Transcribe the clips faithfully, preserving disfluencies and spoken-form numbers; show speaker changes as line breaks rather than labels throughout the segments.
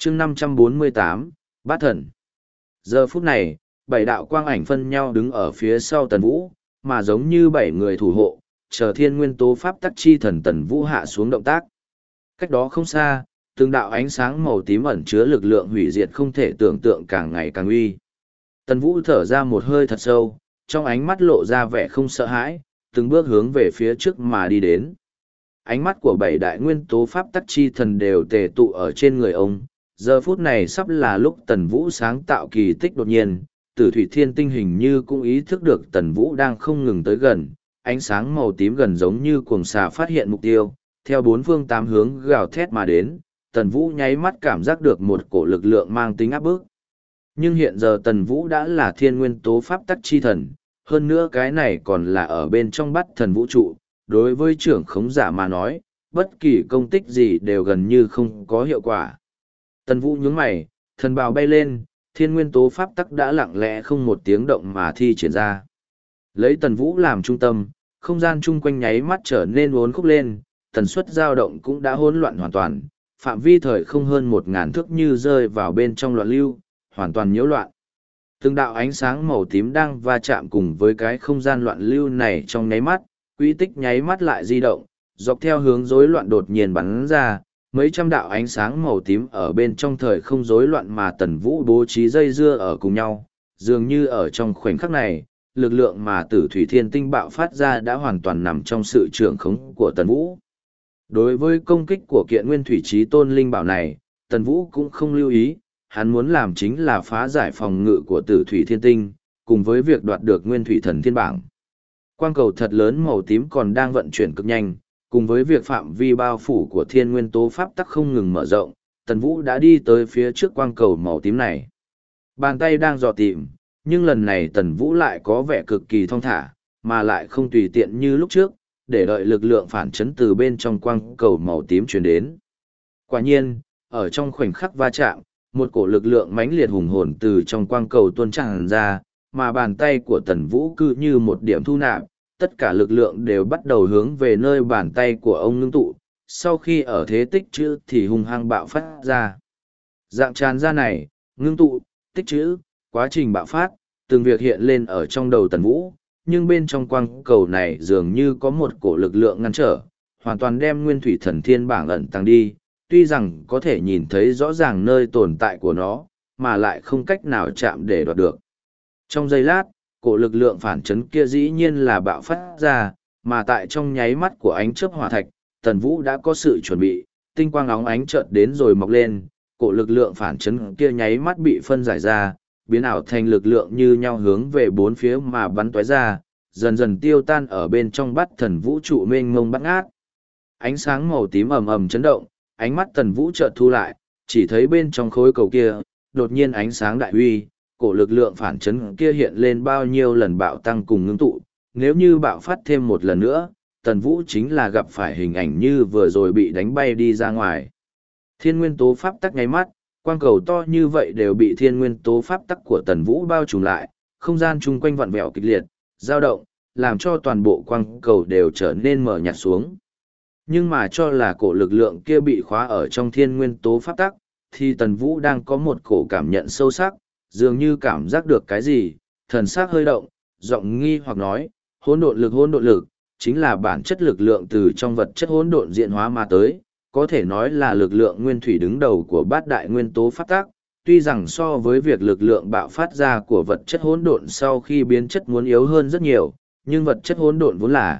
chương năm trăm bốn mươi tám, Bát Thần. Giờ phút này, bảy đạo quang ảnh phân nhau đứng ở phía sau Tần Vũ, mà giống như bảy người thủ hộ, chờ thiên nguyên tố pháp tắc chi thần Tần Vũ hạ xuống động tác. Cách đó không xa, từng đạo ánh sáng màu tím ẩn chứa lực lượng hủy diệt không thể tưởng tượng càng ngày càng uy. Tần Vũ thở ra một hơi thật sâu, trong ánh mắt lộ ra vẻ không sợ hãi, từng bước hướng về phía trước mà đi đến. Ánh mắt của bảy đại nguyên tố pháp tắc chi thần đều tề tụ ở trên người ông. Giờ phút này sắp là lúc Tần Vũ sáng tạo kỳ tích đột nhiên, Tử Thủy Thiên Tinh hình như cũng ý thức được Tần Vũ đang không ngừng tới gần, ánh sáng màu tím gần giống như cuồng xà phát hiện mục tiêu, theo bốn phương tám hướng gào thét mà đến, Tần Vũ nháy mắt cảm giác được một cổ lực lượng mang tính áp bức. Nhưng hiện giờ Tần Vũ đã là thiên nguyên tố pháp tắc chi thần, hơn nữa cái này còn là ở bên trong Bát Thần vũ trụ, đối với trưởng khống giả mà nói, bất kỳ công tích gì đều gần như không có hiệu quả. Tần Vũ nhướng mày, thần bào bay lên, thiên nguyên tố pháp tắc đã lặng lẽ không một tiếng động mà thi triển ra. Lấy Tần Vũ làm trung tâm, không gian chung quanh nháy mắt trở nên uốn khúc lên, tần suất dao động cũng đã hỗn loạn hoàn toàn, phạm vi thời không hơn một ngàn thước như rơi vào bên trong loạn lưu, hoàn toàn nhiễu loạn. Từng đạo ánh sáng màu tím đang va chạm cùng với cái không gian loạn lưu này trong nháy mắt, quỹ tích nháy mắt lại di động, dọc theo hướng rối loạn đột nhiên bắn ra, mấy trăm đạo ánh sáng màu tím ở bên trong thời không rối loạn mà Tần Vũ bố trí dây dưa ở cùng nhau, dường như ở trong khoảnh khắc này, lực lượng mà Tử Thủy Thiên Tinh bạo phát ra đã hoàn toàn nằm trong sự trưởng khống của Tần Vũ. Đối với công kích của kiện nguyên thủy trí tôn linh bảo này, Tần Vũ cũng không lưu ý, hắn muốn làm chính là phá giải phòng ngự của Tử Thủy Thiên Tinh, cùng với việc đoạt được nguyên thủy thần thiên bảng. Quang cầu thật lớn màu tím còn đang vận chuyển cực nhanh, cùng với việc phạm vi bao phủ của thiên nguyên tố pháp tắc không ngừng mở rộng, Tần Vũ đã đi tới phía trước quang cầu màu tím này. Bàn tay đang dò tìm, nhưng lần này Tần Vũ lại có vẻ cực kỳ thong thả, mà lại không tùy tiện như lúc trước, để đợi lực lượng phản chấn từ bên trong quang cầu màu tím truyền đến. Quả nhiên, ở trong khoảnh khắc va chạm, một cổ lực lượng mãnh liệt hùng hồn từ trong quang cầu tuôn tràn ra, mà bàn tay của Tần Vũ cứ như một điểm thu nạp, tất cả lực lượng đều bắt đầu hướng về nơi bàn tay của ông ngưng tụ, sau khi ở thế tích trữ thì hung hăng bạo phát ra. Dạng tràn ra này, ngưng tụ, tích trữ, quá trình bạo phát, từng việc hiện lên ở trong đầu Tần Vũ, nhưng bên trong quang cầu này dường như có một cổ lực lượng ngăn trở, hoàn toàn đem nguyên thủy thần thiên bảng ẩn tăng đi, tuy rằng có thể nhìn thấy rõ ràng nơi tồn tại của nó, mà lại không cách nào chạm để đoạt được. Trong giây lát, cổ lực lượng phản chấn kia dĩ nhiên là bạo phát ra, mà tại trong nháy mắt của ánh chớp hỏa thạch, Tần Vũ đã có sự chuẩn bị, tinh quang óng ánh chợt đến rồi mọc lên, cổ lực lượng phản chấn kia nháy mắt bị phân giải ra, biến ảo thành lực lượng như nhau hướng về bốn phía mà bắn tóe ra, dần dần tiêu tan ở bên trong Bát Thần vũ trụ mênh mông bát ngát. Ánh sáng màu tím ầm ầm chấn động, ánh mắt Tần Vũ chợt thu lại, chỉ thấy bên trong khối cầu kia, đột nhiên ánh sáng đại huy, cổ lực lượng phản chấn kia hiện lên bao nhiêu lần bạo tăng cùng ngưng tụ, nếu như bạo phát thêm một lần nữa, Tần Vũ chính là gặp phải hình ảnh như vừa rồi bị đánh bay đi ra ngoài. Thiên nguyên tố pháp tắc nháy mắt, quang cầu to như vậy đều bị thiên nguyên tố pháp tắc của Tần Vũ bao trùm lại, không gian chung quanh vặn vẹo kịch liệt, dao động, làm cho toàn bộ quang cầu đều trở nên mở nhạt xuống. Nhưng mà cho là cổ lực lượng kia bị khóa ở trong thiên nguyên tố pháp tắc, thì Tần Vũ đang có một cổ cảm nhận sâu sắc, dường như cảm giác được cái gì, thần sắc hơi động, giọng nghi hoặc nói, hỗn độn lực hỗn độn lực, chính là bản chất lực lượng từ trong vật chất hỗn độn diễn hóa mà tới, có thể nói là lực lượng nguyên thủy đứng đầu của bát đại nguyên tố pháp tắc, tuy rằng so với việc lực lượng bạo phát ra của vật chất hỗn độn sau khi biến chất muốn yếu hơn rất nhiều, nhưng vật chất hỗn độn vốn là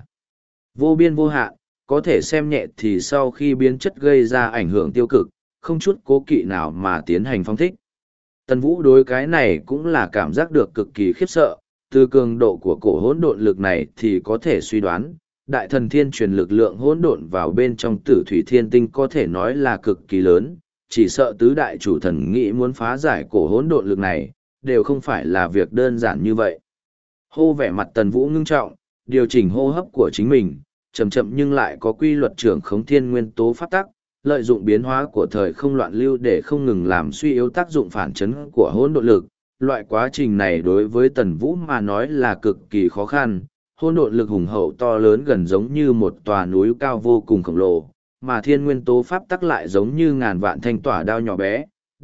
vô biên vô hạn, có thể xem nhẹ thì sau khi biến chất gây ra ảnh hưởng tiêu cực, không chút cố kỵ nào mà tiến hành phong thích. Tần Vũ đối cái này cũng là cảm giác được cực kỳ khiếp sợ, từ cường độ của cổ hỗn độn lực này thì có thể suy đoán, đại thần thiên truyền lực lượng hỗn độn vào bên trong Tử Thủy Thiên Tinh có thể nói là cực kỳ lớn, chỉ sợ tứ đại chủ thần nghĩ muốn phá giải cổ hỗn độn lực này, đều không phải là việc đơn giản như vậy. Hô vẻ mặt Tần Vũ ngưng trọng, điều chỉnh hô hấp của chính mình, chậm chậm nhưng lại có quy luật trưởng khống thiên nguyên tố pháp tắc, lợi dụng biến hóa của thời không loạn lưu để không ngừng làm suy yếu tác dụng phản chấn của hỗn độn lực. Loại quá trình này đối với Tần Vũ mà nói là cực kỳ khó khăn, hỗn độn lực hùng hậu to lớn gần giống như một tòa núi cao vô cùng khổng lồ, mà thiên nguyên tố pháp tắc lại giống như ngàn vạn thanh tỏa đao nhỏ bé,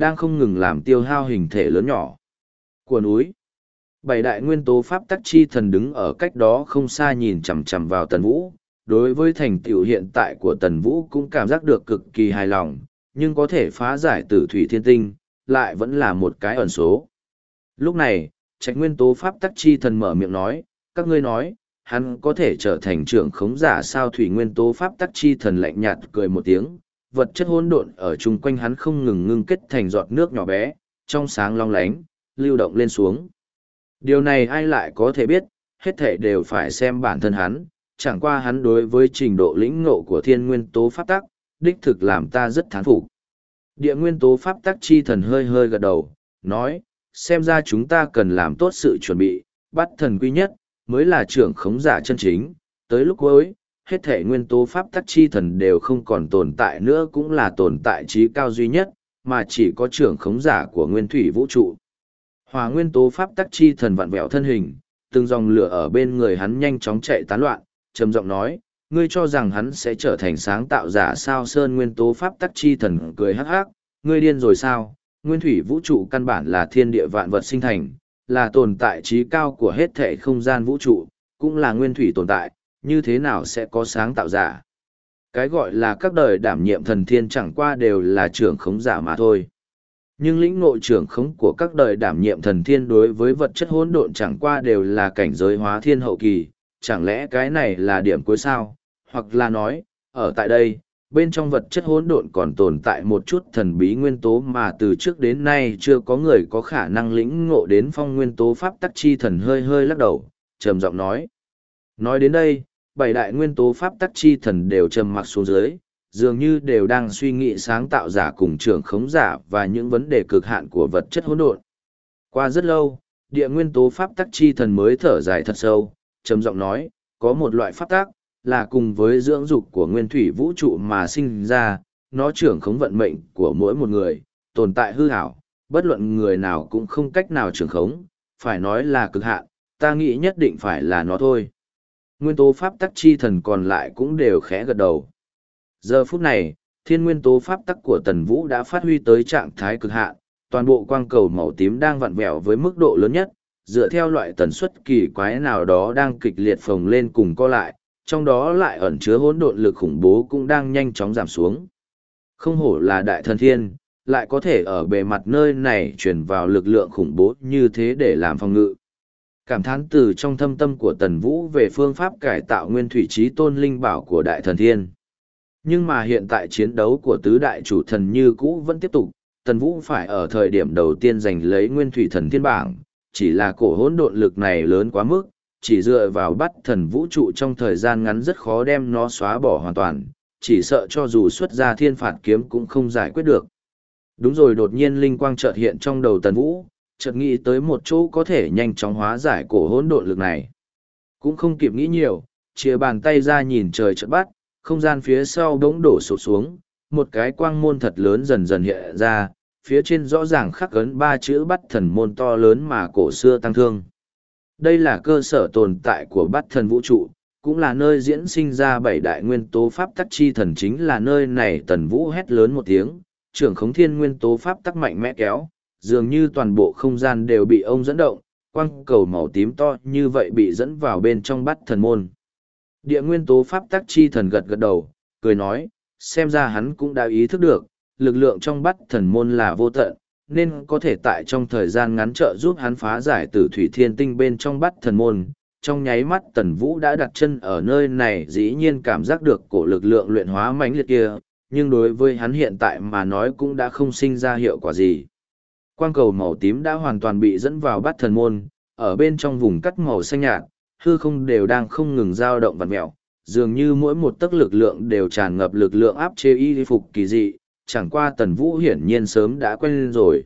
đang không ngừng làm tiêu hao hình thể lớn nhỏ của núi. Bảy đại nguyên tố pháp tắc chi thần đứng ở cách đó không xa nhìn chằm chằm vào Tần Vũ. Đối với thành tựu hiện tại của Tần Vũ cũng cảm giác được cực kỳ hài lòng, nhưng có thể phá giải tử thủy thiên tinh, lại vẫn là một cái ẩn số. Lúc này, Trạch nguyên tố pháp tắc chi thần mở miệng nói, các ngươi nói, hắn có thể trở thành trưởng khống giả sao? Thủy nguyên tố pháp tắc chi thần lạnh nhạt cười một tiếng, vật chất hỗn độn ở chung quanh hắn không ngừng ngưng kết thành giọt nước nhỏ bé, trong sáng long lánh, lưu động lên xuống. Điều này ai lại có thể biết, hết thể đều phải xem bản thân hắn, chẳng qua hắn đối với trình độ lĩnh ngộ của thiên nguyên tố pháp tắc, đích thực làm ta rất thán phục. Địa nguyên tố pháp tắc chi thần hơi hơi gật đầu, nói, xem ra chúng ta cần làm tốt sự chuẩn bị, bắt thần quy nhất, mới là trưởng khống giả chân chính, tới lúc cuối, hết thể nguyên tố pháp tắc chi thần đều không còn tồn tại nữa, cũng là tồn tại trí cao duy nhất, mà chỉ có trưởng khống giả của nguyên thủy vũ trụ. Hỏa nguyên tố pháp tắc chi thần vặn vẹo thân hình, từng dòng lửa ở bên người hắn nhanh chóng chạy tán loạn, trầm giọng nói, ngươi cho rằng hắn sẽ trở thành sáng tạo giả sao? Sơn nguyên tố pháp tắc chi thần cười hắc hắc, ngươi điên rồi sao? Nguyên thủy vũ trụ căn bản là thiên địa vạn vật sinh thành, là tồn tại trí cao của hết thể không gian vũ trụ, cũng là nguyên thủy tồn tại, như thế nào sẽ có sáng tạo giả? Cái gọi là các đời đảm nhiệm thần thiên chẳng qua đều là trưởng khống giả mà thôi. Nhưng lĩnh ngộ trưởng khống của các đời đảm nhiệm thần thiên đối với vật chất hỗn độn chẳng qua đều là cảnh giới hóa thiên hậu kỳ, chẳng lẽ cái này là điểm cuối sao? Hoặc là nói, ở tại đây, bên trong vật chất hỗn độn còn tồn tại một chút thần bí nguyên tố mà từ trước đến nay chưa có người có khả năng lĩnh ngộ đến. Phong nguyên tố pháp tắc chi thần hơi hơi lắc đầu, trầm giọng nói. Nói đến đây, bảy đại nguyên tố pháp tắc chi thần đều trầm mặc xuống dưới, dường như đều đang suy nghĩ sáng tạo giả cùng trưởng khống giả và những vấn đề cực hạn của vật chất hỗn độn. Qua rất lâu, địa nguyên tố pháp tắc chi thần mới thở dài thật sâu, trầm giọng nói, có một loại pháp tắc, là cùng với dưỡng dục của nguyên thủy vũ trụ mà sinh ra, nó trưởng khống vận mệnh của mỗi một người, tồn tại hư ảo, bất luận người nào cũng không cách nào trưởng khống, phải nói là cực hạn, ta nghĩ nhất định phải là nó thôi. Nguyên tố pháp tắc chi thần còn lại cũng đều khẽ gật đầu. Giờ phút này, thiên nguyên tố pháp tắc của Tần Vũ đã phát huy tới trạng thái cực hạn, toàn bộ quang cầu màu tím đang vặn vẹo với mức độ lớn nhất, dựa theo loại tần suất kỳ quái nào đó đang kịch liệt phồng lên cùng co lại, trong đó lại ẩn chứa hỗn độn lực khủng bố cũng đang nhanh chóng giảm xuống. Không hổ là đại thần thiên, lại có thể ở bề mặt nơi này truyền vào lực lượng khủng bố như thế để làm phòng ngự. Cảm thán từ trong thâm tâm của Tần Vũ về phương pháp cải tạo nguyên thủy trí tôn linh bảo của đại thần thiên. Nhưng mà hiện tại chiến đấu của tứ đại chủ thần như cũ vẫn tiếp tục, Tần Vũ phải ở thời điểm đầu tiên giành lấy nguyên thủy thần thiên bảng, chỉ là cổ hỗn độn lực này lớn quá mức, chỉ dựa vào bắt thần vũ trụ trong thời gian ngắn rất khó đem nó xóa bỏ hoàn toàn, chỉ sợ cho dù xuất ra thiên phạt kiếm cũng không giải quyết được. Đúng rồi, đột nhiên linh quang chợt hiện trong đầu Tần Vũ, chợt nghĩ tới một chỗ có thể nhanh chóng hóa giải cổ hỗn độn lực này. Cũng không kịp nghĩ nhiều, chia bàn tay ra nhìn trời chợt bắt, không gian phía sau bỗng đổ sụp xuống, một cái quang môn thật lớn dần dần hiện ra, phía trên rõ ràng khắc ấn ba chữ bắt thần môn to lớn mà cổ xưa tăng thương. Đây là cơ sở tồn tại của bắt thần vũ trụ, cũng là nơi diễn sinh ra bảy đại nguyên tố pháp tắc chi thần, chính là nơi này. Tần Vũ hét lớn một tiếng, trưởng khống thiên nguyên tố pháp tắc mạnh mẽ kéo, dường như toàn bộ không gian đều bị ông dẫn động, quang cầu màu tím to như vậy bị dẫn vào bên trong bắt thần môn. Địa nguyên tố pháp tắc chi thần gật gật đầu, cười nói, xem ra hắn cũng đã ý thức được, lực lượng trong bắt thần môn là vô tận, nên có thể tại trong thời gian ngắn trợ giúp hắn phá giải tử thủy thiên tinh bên trong bắt thần môn. Trong nháy mắt Tần Vũ đã đặt chân ở nơi này, dĩ nhiên cảm giác được cổ lực lượng luyện hóa mãnh liệt kia, nhưng đối với hắn hiện tại mà nói cũng đã không sinh ra hiệu quả gì. Quang cầu màu tím đã hoàn toàn bị dẫn vào bắt thần môn, ở bên trong vùng cắt màu xanh nhạt, hư không đều đang không ngừng dao động vặn mẹo, dường như mỗi một tấc lực lượng đều tràn ngập lực lượng áp chế y phục kỳ dị, chẳng qua Tần Vũ hiển nhiên sớm đã quen rồi.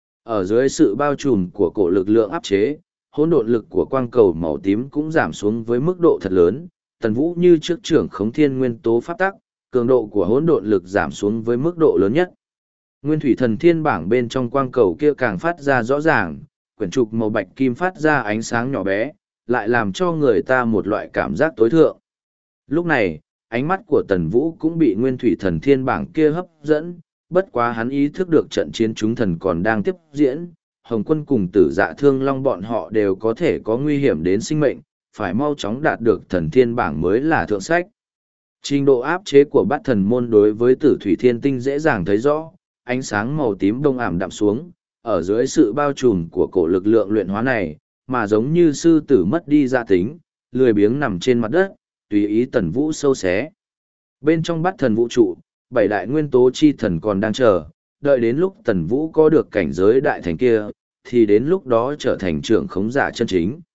Ở dưới sự bao trùm của cổ lực lượng áp chế, hỗn độn lực của quang cầu màu tím cũng giảm xuống với mức độ thật lớn, Tần Vũ như trước trưởng khống thiên nguyên tố pháp tắc, cường độ của hỗn độn lực giảm xuống với mức độ lớn nhất. Nguyên thủy thần thiên bảng bên trong quang cầu kia càng phát ra rõ ràng, quyển trục màu bạch kim phát ra ánh sáng nhỏ bé, lại làm cho người ta một loại cảm giác tối thượng. Lúc này, ánh mắt của Tần Vũ cũng bị nguyên thủy thần thiên bảng kia hấp dẫn, bất quá hắn ý thức được trận chiến chúng thần còn đang tiếp diễn, Hồng Quân cùng Tử Dạ Thương Long bọn họ đều có thể có nguy hiểm đến sinh mệnh, phải mau chóng đạt được thần thiên bảng mới là thượng sách. Trình độ áp chế của bát thần môn đối với Tử Thủy Thiên Tinh dễ dàng thấy rõ, ánh sáng màu tím đông ảm đạm xuống, ở dưới sự bao trùm của cổ lực lượng luyện hóa này, mà giống như sư tử mất đi gia tính, lười biếng nằm trên mặt đất, tùy ý Tần Vũ sâu xé. Bên trong bát thần vũ trụ, bảy đại nguyên tố chi thần còn đang chờ, đợi đến lúc Tần Vũ có được cảnh giới đại thành kia, thì đến lúc đó trở thành trưởng khống giả chân chính.